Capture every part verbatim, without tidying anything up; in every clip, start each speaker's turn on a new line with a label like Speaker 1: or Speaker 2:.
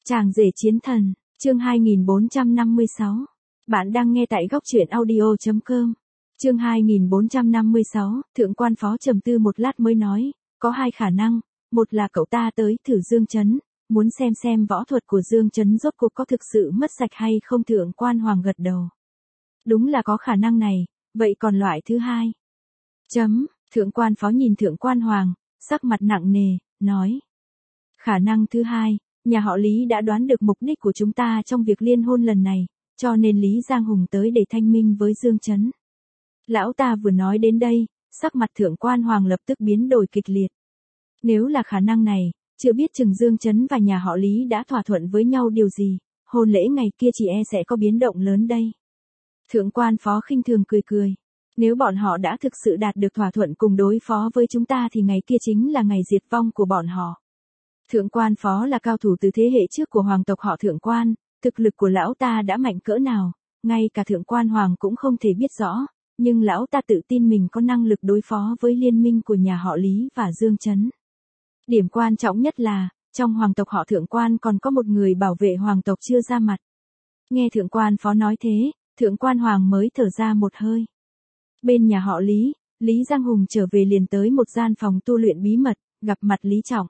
Speaker 1: Chàng rể chiến thần, chương hai nghìn bốn trăm năm mươi sáu. Bạn đang nghe tại góc truyện audio chấm com. Chương hai nghìn bốn trăm năm mươi sáu, thượng quan phó trầm tư một lát mới nói, có hai khả năng, một là cậu ta tới thử Dương Chấn, muốn xem xem võ thuật của Dương Chấn rốt cuộc có thực sự mất sạch hay không. Thượng quan Hoàng gật đầu. Đúng là có khả năng này, vậy còn loại thứ hai? Chấm, thượng quan phó nhìn thượng quan Hoàng, sắc mặt nặng nề, nói. Khả năng thứ hai, nhà họ Lý đã đoán được mục đích của chúng ta trong việc liên hôn lần này, cho nên Lý Giang Hùng tới để thanh minh với Dương Chấn. Lão ta vừa nói đến đây, sắc mặt thượng quan Hoàng lập tức biến đổi kịch liệt. Nếu là khả năng này, chưa biết chừng Dương Chấn và nhà họ Lý đã thỏa thuận với nhau điều gì, hôn lễ ngày kia chỉ e sẽ có biến động lớn đây. Thượng quan phó khinh thường cười cười. Nếu bọn họ đã thực sự đạt được thỏa thuận cùng đối phó với chúng ta thì ngày kia chính là ngày diệt vong của bọn họ. Thượng quan phó là cao thủ từ thế hệ trước của hoàng tộc họ Thượng quan, thực lực của lão ta đã mạnh cỡ nào, ngay cả thượng quan Hoàng cũng không thể biết rõ, nhưng lão ta tự tin mình có năng lực đối phó với liên minh của nhà họ Lý và Dương Chấn. Điểm quan trọng nhất là, trong hoàng tộc họ Thượng quan còn có một người bảo vệ hoàng tộc chưa ra mặt. Nghe thượng quan phó nói thế, thượng quan Hoàng mới thở ra một hơi. Bên nhà họ Lý, Lý Giang Hùng trở về liền tới một gian phòng tu luyện bí mật, gặp mặt Lý Trọng.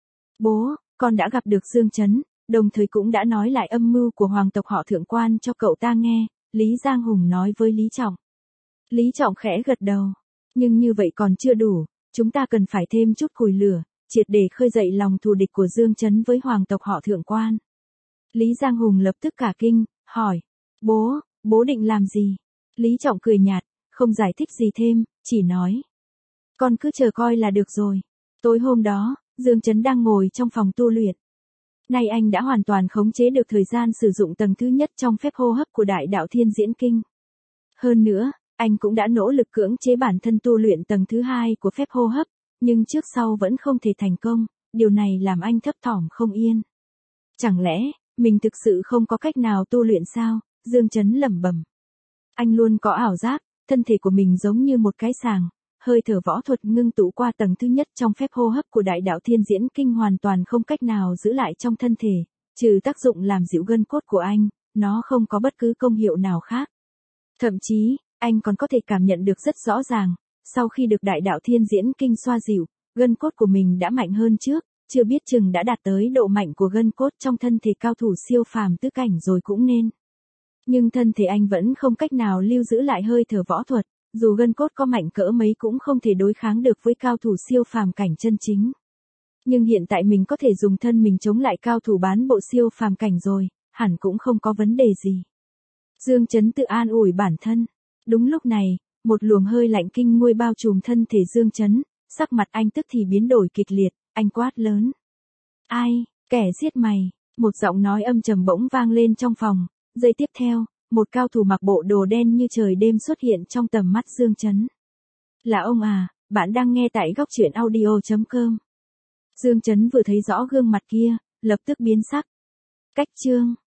Speaker 1: Bố, con đã gặp được Dương Chấn, đồng thời cũng đã nói lại âm mưu của hoàng tộc họ Thượng quan cho cậu ta nghe, Lý Giang Hùng nói với Lý Trọng. Lý Trọng khẽ gật đầu, nhưng như vậy còn chưa đủ, chúng ta cần phải thêm chút củi lửa, triệt để khơi dậy lòng thù địch của Dương Chấn với hoàng tộc họ Thượng quan. Lý Giang Hùng lập tức cả kinh, hỏi, bố, bố định làm gì? Lý Trọng cười nhạt, không giải thích gì thêm, chỉ nói. Con cứ chờ coi là được rồi. Tối hôm đó, Dương Chấn đang ngồi trong phòng tu luyện. Nay anh đã hoàn toàn khống chế được thời gian sử dụng tầng thứ nhất trong phép hô hấp của Đại Đạo Thiên Diễn Kinh. Hơn nữa, anh cũng đã nỗ lực cưỡng chế bản thân tu luyện tầng thứ hai của phép hô hấp, nhưng trước sau vẫn không thể thành công, điều này làm anh thấp thỏm không yên. Chẳng lẽ, mình thực sự không có cách nào tu luyện sao? Dương Chấn lẩm bẩm. Anh luôn có ảo giác, thân thể của mình giống như một cái sàng. Hơi thở võ thuật ngưng tụ qua tầng thứ nhất trong phép hô hấp của Đại Đạo Thiên Diễn Kinh hoàn toàn không cách nào giữ lại trong thân thể, trừ tác dụng làm dịu gân cốt của anh, nó không có bất cứ công hiệu nào khác. Thậm chí, anh còn có thể cảm nhận được rất rõ ràng, sau khi được Đại Đạo Thiên Diễn Kinh xoa dịu, gân cốt của mình đã mạnh hơn trước, chưa biết chừng đã đạt tới độ mạnh của gân cốt trong thân thể cao thủ siêu phàm tứ cảnh rồi cũng nên. Nhưng thân thể anh vẫn không cách nào lưu giữ lại hơi thở võ thuật. Dù gân cốt có mạnh cỡ mấy cũng không thể đối kháng được với cao thủ siêu phàm cảnh chân chính. Nhưng hiện tại mình có thể dùng thân mình chống lại cao thủ bán bộ siêu phàm cảnh rồi, hẳn cũng không có vấn đề gì. Dương Chấn tự an ủi bản thân. Đúng lúc này, một luồng hơi lạnh kinh nguôi bao trùm thân thể Dương Chấn, sắc mặt anh tức thì biến đổi kịch liệt, anh quát lớn. Ai, kẻ giết mày, một giọng nói âm trầm bỗng vang lên trong phòng, giây tiếp theo. Một cao thủ mặc bộ đồ đen như trời đêm xuất hiện trong tầm mắt Dương Chấn. Là ông à, bạn đang nghe tại góc truyện audio chấm com. Dương Chấn vừa thấy rõ gương mặt kia, lập tức biến sắc. Cách chương.